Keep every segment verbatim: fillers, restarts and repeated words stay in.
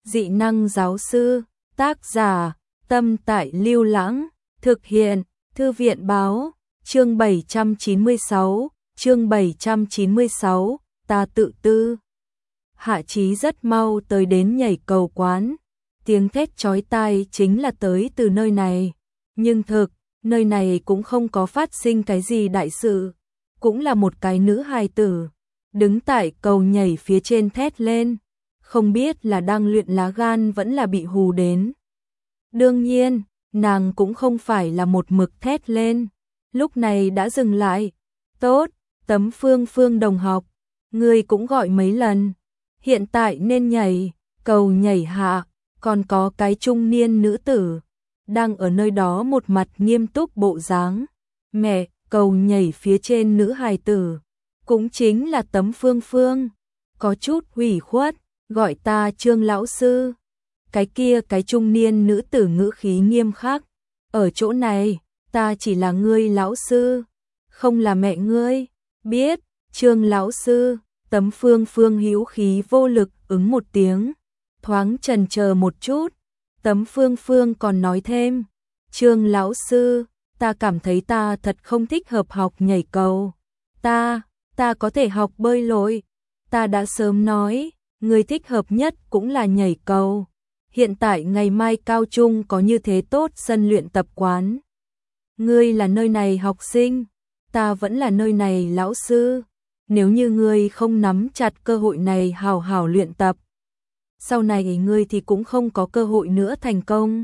Dị năng giáo sư, tác giả, Tâm Tại Lưu Lãng, thực hiện, Thư viện báo, chương bảy trăm chín mươi sáu, chương bảy trăm chín mươi sáu, ta tự tư. Hạ Chí rất mau tới đến nhảy cầu quán, tiếng thét chói tai chính là tới từ nơi này, nhưng thực, nơi này cũng không có phát sinh cái gì đại sự, cũng là một cái nữ hài tử, đứng tại cầu nhảy phía trên thét lên, không biết là đang luyện lá gan vẫn là bị hù đến. Đương nhiên, nàng cũng không phải là một mực thét lên, lúc này đã dừng lại. Tốt, Tấm Phương Phương đồng học, ngươi cũng gọi mấy lần, hiện tại nên nhảy, cầu nhảy hạ, còn có cái trung niên nữ tử, đang ở nơi đó một mặt nghiêm túc bộ dáng. Mẹ, cầu nhảy phía trên nữ hài tử, cũng chính là Tấm Phương Phương, có chút ủy khuất, gọi ta Trương lão sư. Cái kia cái trung niên nữ tử ngữ khí nghiêm khắc, ở chỗ này, ta chỉ là ngươi lão sư, không là mẹ ngươi. Biết, Trương lão sư. Tấm Phương Phương hữu khí vô lực ứng một tiếng, thoáng chần chờ một chút, Tấm Phương Phương còn nói thêm, Trương lão sư, ta cảm thấy ta thật không thích hợp học nhảy cầu, ta, ta có thể học bơi lội, ta đã sớm nói, người thích hợp nhất cũng là nhảy cầu, hiện tại ngày mai cao trung có như thế tốt sân luyện tập quán. Ngươi là nơi này học sinh, ta vẫn là nơi này lão sư. Nếu như ngươi không nắm chặt cơ hội này hào hào luyện tập, sau này ngươi thì cũng không có cơ hội nữa thành công.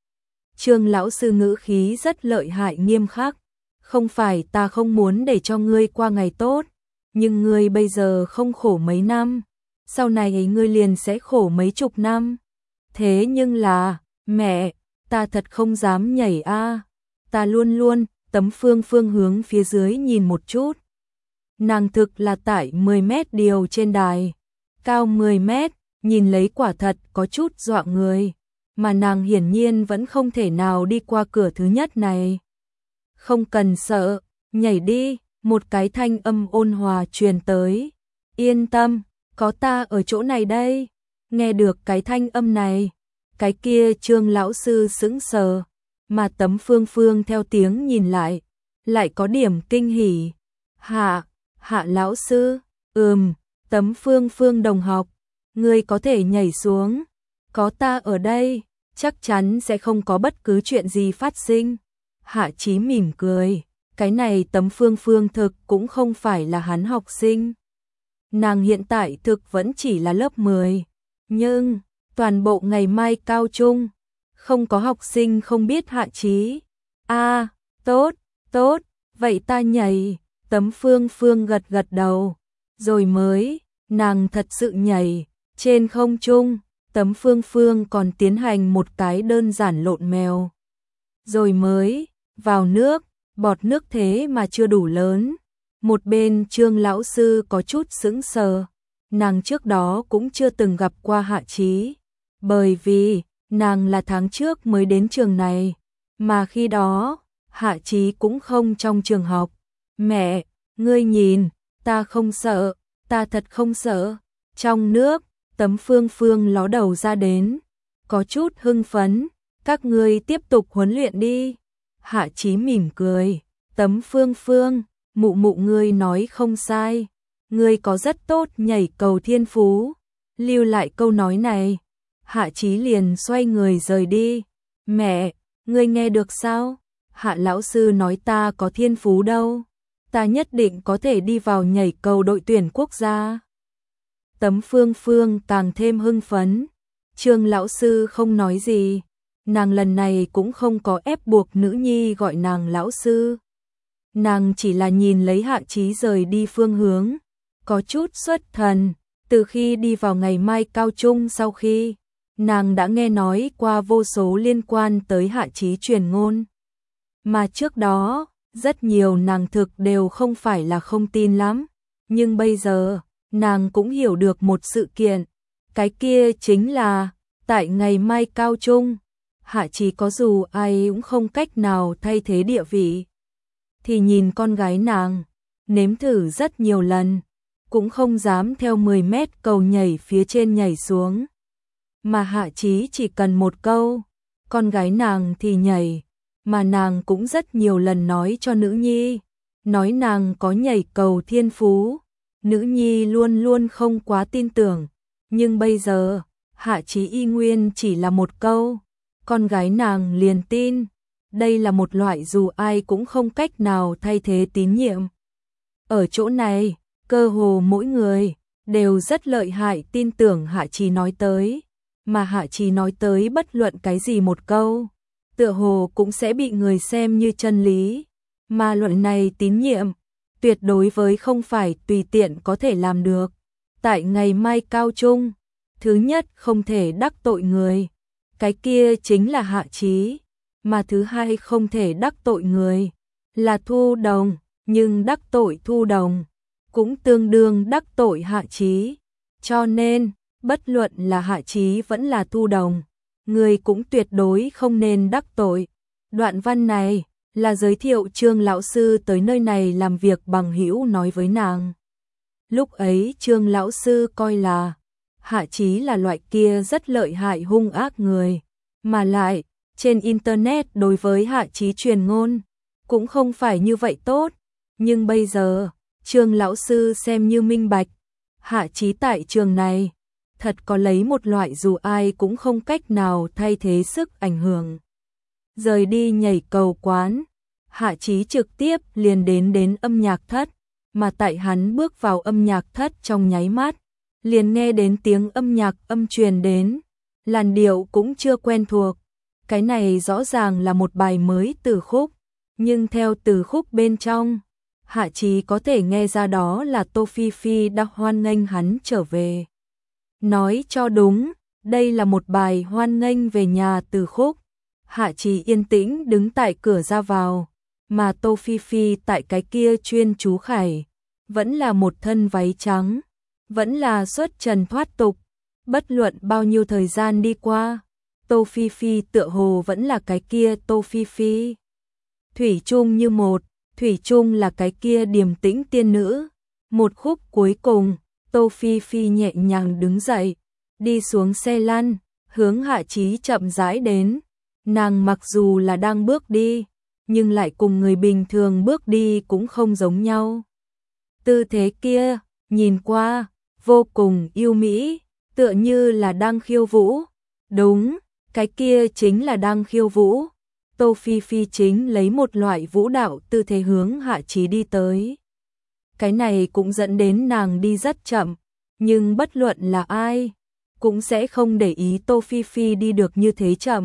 Trương lão sư ngữ khí rất lợi hại nghiêm khắc, không phải ta không muốn để cho ngươi qua ngày tốt, nhưng ngươi bây giờ không khổ mấy năm, sau này ngươi liền sẽ khổ mấy chục năm. Thế nhưng là, mẹ, ta thật không dám nhảy a, ta luôn luôn. Tấm Phương Phương hướng phía dưới nhìn một chút. Nàng thực là tại mười mét điều trên đài, cao mười mét, nhìn lấy quả thật có chút dọa người, mà nàng hiển nhiên vẫn không thể nào đi qua cửa thứ nhất này. Không cần sợ, nhảy đi, một cái thanh âm ôn hòa truyền tới. Yên tâm, có ta ở chỗ này đây. Nghe được cái thanh âm này, cái kia Trương lão sư sững sờ, mà Tấm Phương Phương theo tiếng nhìn lại, lại có điểm kinh hỉ. Hạ Hạ lão sư, ừm, Tấm Phương Phương đồng học, ngươi có thể nhảy xuống, có ta ở đây, chắc chắn sẽ không có bất cứ chuyện gì phát sinh. Hạ Chí mỉm cười, cái này Tấm Phương Phương thực cũng không phải là hắn học sinh. Nàng hiện tại thực vẫn chỉ là lớp mười, nhưng toàn bộ ngày mai cao trung, không có học sinh không biết Hạ Chí. A, à, tốt, tốt, vậy ta nhảy. Tấm Phương Phương gật gật đầu, rồi mới, nàng thật sự nhảy, trên không trung, Tấm Phương Phương còn tiến hành một cái đơn giản lộn mèo. Rồi mới, vào nước, bọt nước thế mà chưa đủ lớn. Một bên Trương lão sư có chút sững sờ, nàng trước đó cũng chưa từng gặp qua Hạ Chí, bởi vì, nàng là tháng trước mới đến trường này, mà khi đó, Hạ Chí cũng không trong trường học. Mẹ, ngươi nhìn, ta không sợ, ta thật không sợ. Trong nước, Tấm Phương Phương ló đầu ra đến, có chút hưng phấn, các ngươi tiếp tục huấn luyện đi. Hạ Chí mỉm cười, Tấm Phương Phương, mụ mụ ngươi nói không sai, ngươi có rất tốt nhảy cầu thiên phú. Lưu lại câu nói này, Hạ Chí liền xoay người rời đi. Mẹ, ngươi nghe được sao? Hạ lão sư nói ta có thiên phú đâu, ta nhất định có thể đi vào nhảy cầu đội tuyển quốc gia. Tấm Phương Phương càng thêm hưng phấn. Trương lão sư không nói gì, nàng lần này cũng không có ép buộc nữ nhi gọi nàng lão sư. Nàng chỉ là nhìn lấy Hạ Chí rời đi phương hướng, có chút xuất thần. Từ khi đi vào ngày mai cao trung sau khi, nàng đã nghe nói qua vô số liên quan tới Hạ Chí truyền ngôn. Mà trước đó, rất nhiều nàng thực đều không phải là không tin lắm, nhưng bây giờ, nàng cũng hiểu được một sự kiện, cái kia chính là, tại ngày mai cao trung, Hạ Chí có dù ai cũng không cách nào thay thế địa vị, thì nhìn con gái nàng, nếm thử rất nhiều lần, cũng không dám theo mười mét cầu nhảy phía trên nhảy xuống. mà Hạ Chí chỉ cần một câu, con gái nàng thì nhảy, mà nàng cũng rất nhiều lần nói cho nữ nhi, nói nàng có nhảy cầu thiên phú, nữ nhi luôn luôn không quá tin tưởng, nhưng bây giờ, Hạ Chí y nguyên chỉ là một câu, con gái nàng liền tin, đây là một loại dù ai cũng không cách nào thay thế tín nhiệm. Ở chỗ này, cơ hồ mỗi người đều rất lợi hại tin tưởng Hạ Chí nói tới, mà Hạ Chí nói tới bất luận cái gì một câu, tựa hồ cũng sẽ bị người xem như chân lý, mà luận này tín nhiệm, tuyệt đối với không phải tùy tiện có thể làm được. Tại ngày mai cao trung, thứ nhất không thể đắc tội người, cái kia chính là Hạ Chí, mà thứ hai không thể đắc tội người, là Thu Đồng, nhưng đắc tội Thu Đồng, cũng tương đương đắc tội Hạ Chí, cho nên, bất luận là Hạ Chí vẫn là Thu Đồng, người cũng tuyệt đối không nên đắc tội. Đoạn văn này là giới thiệu Trương lão sư tới nơi này làm việc bằng hữu nói với nàng. Lúc ấy Trương lão sư coi là Hạ Chí là loại kia rất lợi hại hung ác người, mà lại trên internet đối với Hạ Chí truyền ngôn cũng không phải như vậy tốt, nhưng bây giờ Trương lão sư xem như minh bạch, Hạ Chí tại trường này thật có lấy một loại dù ai cũng không cách nào thay thế sức ảnh hưởng. Rời đi nhảy cầu quán, Hạ Chí trực tiếp liền đến đến âm nhạc thất, mà tại hắn bước vào âm nhạc thất trong nháy mắt, liền nghe đến tiếng âm nhạc âm truyền đến, làn điệu cũng chưa quen thuộc, cái này rõ ràng là một bài mới từ khúc, nhưng theo từ khúc bên trong, Hạ Chí có thể nghe ra đó là Tô Phi Phi đã hoan nghênh hắn trở về. Nói cho đúng, đây là một bài hoan nghênh về nhà từ khúc. Hạ Chí yên tĩnh đứng tại cửa ra vào, mà Tô Phi Phi tại cái kia chuyên chú khải, vẫn là một thân váy trắng, vẫn là xuất trần thoát tục, bất luận bao nhiêu thời gian đi qua, Tô Phi Phi tựa hồ vẫn là cái kia Tô Phi Phi. Thủy chung như một, Thủy chung là cái kia điềm tĩnh tiên nữ. Một khúc cuối cùng, Tô Phi Phi nhẹ nhàng đứng dậy, đi xuống xe lăn, hướng Hạ Chí chậm rãi đến. Nàng mặc dù là đang bước đi, nhưng lại cùng người bình thường bước đi cũng không giống nhau. Tư thế kia, nhìn qua, vô cùng yêu mỹ, tựa như là đang khiêu vũ. Đúng, cái kia chính là đang khiêu vũ. Tô Phi Phi chính lấy một loại vũ đạo tư thế hướng Hạ Chí đi tới. Cái này cũng dẫn đến nàng đi rất chậm, nhưng bất luận là ai, cũng sẽ không để ý Tô Phi Phi đi được như thế chậm.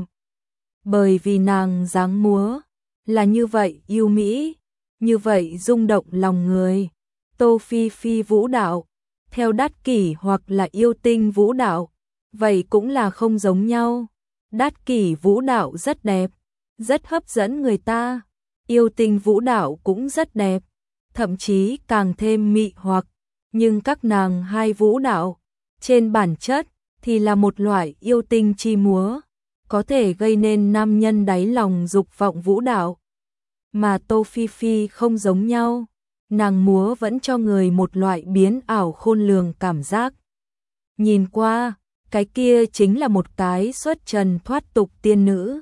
Bởi vì nàng dáng múa, là như vậy yêu mỹ, như vậy rung động lòng người. Tô Phi Phi vũ đạo, theo Đát Kỷ hoặc là yêu tinh vũ đạo, vậy cũng là không giống nhau. Đát Kỷ vũ đạo rất đẹp, rất hấp dẫn người ta, yêu tinh vũ đạo cũng rất đẹp, thậm chí càng thêm mị hoặc, nhưng các nàng hai vũ đạo, trên bản chất thì là một loại yêu tinh chi múa, có thể gây nên nam nhân đáy lòng dục vọng vũ đạo. Mà Tô Phi Phi không giống nhau, nàng múa vẫn cho người một loại biến ảo khôn lường cảm giác. Nhìn qua, cái kia chính là một cái xuất trần thoát tục tiên nữ.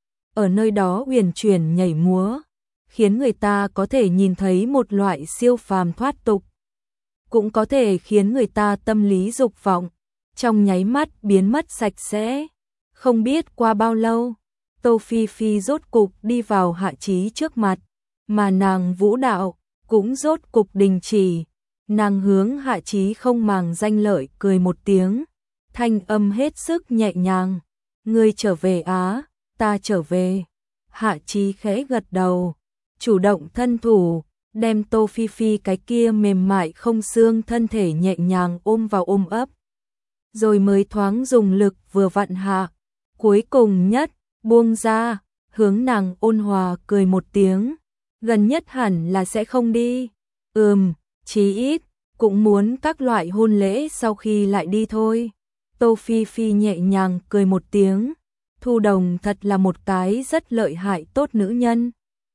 Ở nơi đó huyền chuyển nhảy múa, khiến người ta có thể nhìn thấy một loại siêu phàm thoát tục, cũng có thể khiến người ta tâm lý dục vọng trong nháy mắt biến mất sạch sẽ. Không biết qua bao lâu, Tô Phi Phi rốt cục đi vào Hạ Chí trước mặt, mà nàng vũ đạo cũng rốt cục đình chỉ. Nàng hướng Hạ Chí không màng danh lợi cười một tiếng, thanh âm hết sức nhẹ nhàng, ngươi trở về á, ta trở về. Hạ Chí khẽ gật đầu, chủ động thân thủ, đem Tô Phi Phi cái kia mềm mại không xương thân thể nhẹ nhàng ôm vào ôm ấp, rồi mới thoáng dùng lực vừa vặn hạ, cuối cùng nhất, buông ra, hướng nàng ôn hòa cười một tiếng, gần nhất hẳn là sẽ không đi, ừm, chí ít, cũng muốn các loại hôn lễ sau khi lại đi thôi. Tô Phi Phi nhẹ nhàng cười một tiếng, Thu Đồng thật là một cái rất lợi hại tốt nữ nhân.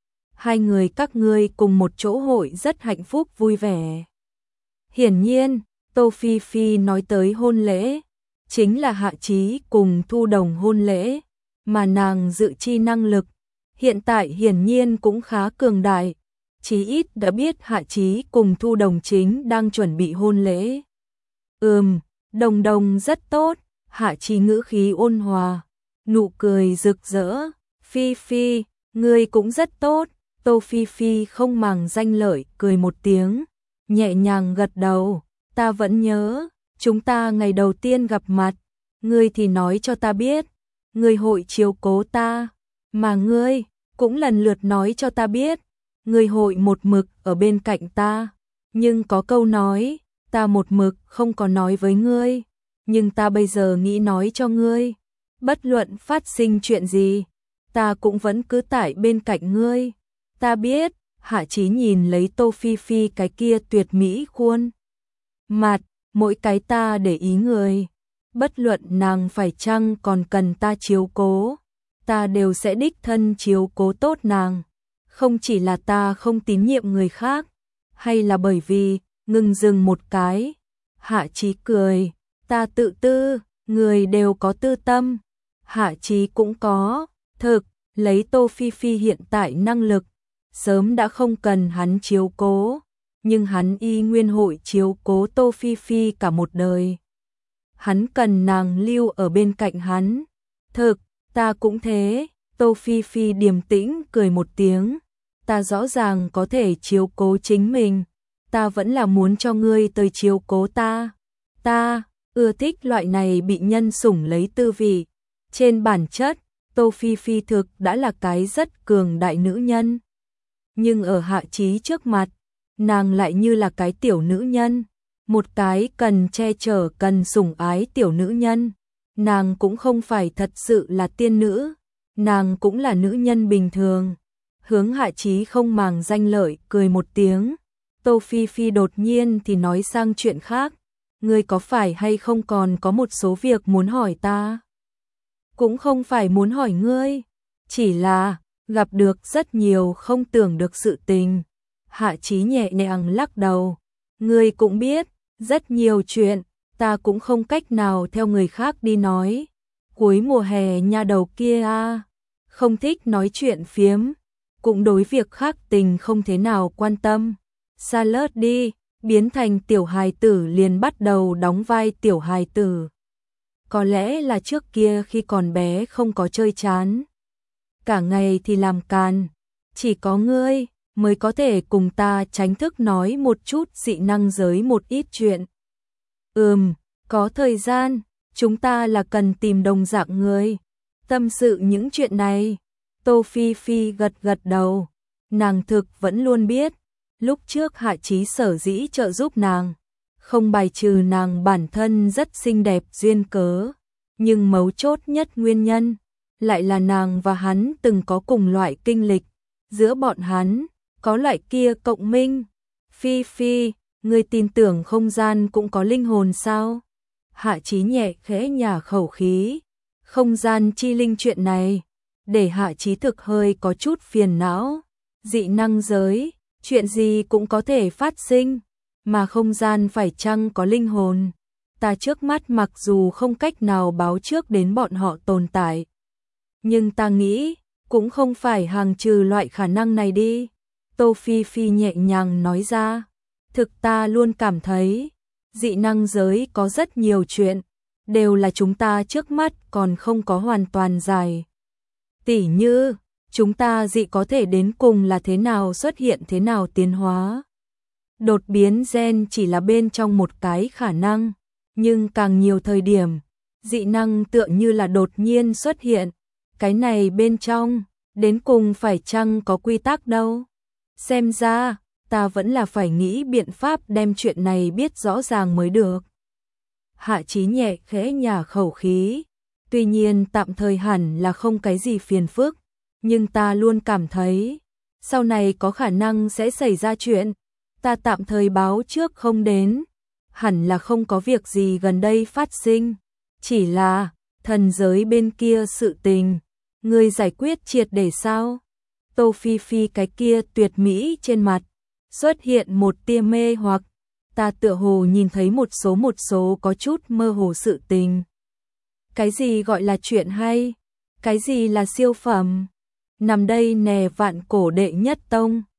Hai người các ngươi cùng một chỗ hội rất hạnh phúc vui vẻ. Hiển nhiên, Tô Phi Phi nói tới hôn lễ, chính là Hạ Chí cùng Thu Đồng hôn lễ, mà nàng dự chi năng lực, hiện tại hiển nhiên cũng khá cường đại, chí ít đã biết Hạ Chí cùng Thu Đồng chính đang chuẩn bị hôn lễ. Ừm, Đồng Đồng rất tốt, Hạ Chí ngữ khí ôn hòa, nụ cười rực rỡ, Phi Phi, ngươi cũng rất tốt, Tô Phi Phi không màng danh lợi cười một tiếng, nhẹ nhàng gật đầu, ta vẫn nhớ, chúng ta ngày đầu tiên gặp mặt, ngươi thì nói cho ta biết, ngươi hội chiếu cố ta, mà ngươi cũng lần lượt nói cho ta biết, ngươi hội một mực ở bên cạnh ta, nhưng có câu nói, ta một mực không có nói với ngươi, nhưng ta bây giờ nghĩ nói cho ngươi, bất luận phát sinh chuyện gì, ta cũng vẫn cứ tại bên cạnh ngươi. Ta biết, Hạ Chí nhìn lấy Tô Phi Phi cái kia tuyệt mỹ khuôn mặt, mỗi cái ta để ý người, bất luận nàng phải chăng còn cần ta chiếu cố, ta đều sẽ đích thân chiếu cố tốt nàng, không chỉ là ta không tín nhiệm người khác, hay là bởi vì, ngừng dừng một cái, Hạ Chí cười, ta tự tư, người đều có tư tâm, Hạ Chí cũng có, thực, lấy Tô Phi Phi hiện tại năng lực, sớm đã không cần hắn chiếu cố, nhưng hắn y nguyên hội chiếu cố Tô Phi Phi cả một đời. Hắn cần nàng lưu ở bên cạnh hắn. Thực, ta cũng thế, Tô Phi Phi điềm tĩnh cười một tiếng, ta rõ ràng có thể chiếu cố chính mình, ta vẫn là muốn cho ngươi tới chiếu cố ta. Ta ưa thích loại này bị nhân sủng lấy tư vị. Trên bản chất, Tô Phi Phi thực đã là cái rất cường đại nữ nhân. Nhưng ở Hạ Chí trước mặt, nàng lại như là cái tiểu nữ nhân, một cái cần che chở cần sủng ái tiểu nữ nhân. Nàng cũng không phải thật sự là tiên nữ, nàng cũng là nữ nhân bình thường. Hướng Hạ Chí không màng danh lợi cười một tiếng, Tô Phi Phi đột nhiên thì nói sang chuyện khác, ngươi có phải hay không còn có một số việc muốn hỏi ta? Cũng không phải muốn hỏi ngươi, chỉ là gặp được rất nhiều không tưởng được sự tình. Hạ Chí nhẹ nhàng lắc đầu, ngươi cũng biết, rất nhiều chuyện, ta cũng không cách nào theo người khác đi nói. Cuối mùa hè nha đầu kia a, không thích nói chuyện phiếm, cũng đối việc khác tình không thế nào quan tâm. Xa lớt đi, biến thành tiểu hài tử liền bắt đầu đóng vai tiểu hài tử. Có lẽ là trước kia khi còn bé không có chơi chán, cả ngày thì làm càn, chỉ có ngươi mới có thể cùng ta tránh thức nói một chút dị năng giới một ít chuyện. Ừm, có thời gian, chúng ta là cần tìm đồng dạng người, tâm sự những chuyện này. Tô Phi Phi gật gật đầu, nàng thực vẫn luôn biết, lúc trước Hạ Chí sở dĩ trợ giúp nàng, không bài trừ nàng bản thân rất xinh đẹp duyên cớ, nhưng mấu chốt nhất nguyên nhân, lại là nàng và hắn từng có cùng loại kinh lịch, giữa bọn hắn, có loại kia cộng minh. Phi Phi, ngươi tin tưởng không gian cũng có linh hồn sao? Hạ Chí nhẹ khẽ nhả khẩu khí, không gian chi linh chuyện này, để Hạ Chí thực hơi có chút phiền não. Dị năng giới, chuyện gì cũng có thể phát sinh, mà không gian phải chăng có linh hồn? Ta trước mắt mặc dù không cách nào báo trước đến bọn họ tồn tại, nhưng ta nghĩ, cũng không phải hàng trừ loại khả năng này đi. Tô Phi Phi nhẹ nhàng nói ra, thực ta luôn cảm thấy, dị năng giới có rất nhiều chuyện, đều là chúng ta trước mắt còn không có hoàn toàn giải. Tỉ như, chúng ta dị có thể đến cùng là thế nào xuất hiện thế nào tiến hóa. Đột biến gen chỉ là bên trong một cái khả năng, nhưng càng nhiều thời điểm, dị năng tựa như là đột nhiên xuất hiện. Cái này bên trong, đến cùng phải chăng có quy tắc đâu. Xem ra, ta vẫn là phải nghĩ biện pháp đem chuyện này biết rõ ràng mới được. Hạ Chí nhẹ khẽ nhả khẩu khí, tuy nhiên tạm thời hẳn là không cái gì phiền phức, nhưng ta luôn cảm thấy, sau này có khả năng sẽ xảy ra chuyện, ta tạm thời báo trước không đến, hẳn là không có việc gì gần đây phát sinh, chỉ là thần giới bên kia sự tình, ngươi giải quyết triệt để sao? Tô Phi Phi cái kia tuyệt mỹ trên mặt, xuất hiện một tia mê hoặc, ta tựa hồ nhìn thấy một số một số có chút mơ hồ sự tình. Cái gì gọi là chuyện hay? Cái gì là siêu phẩm? Nằm đây nè vạn cổ đệ nhất tông.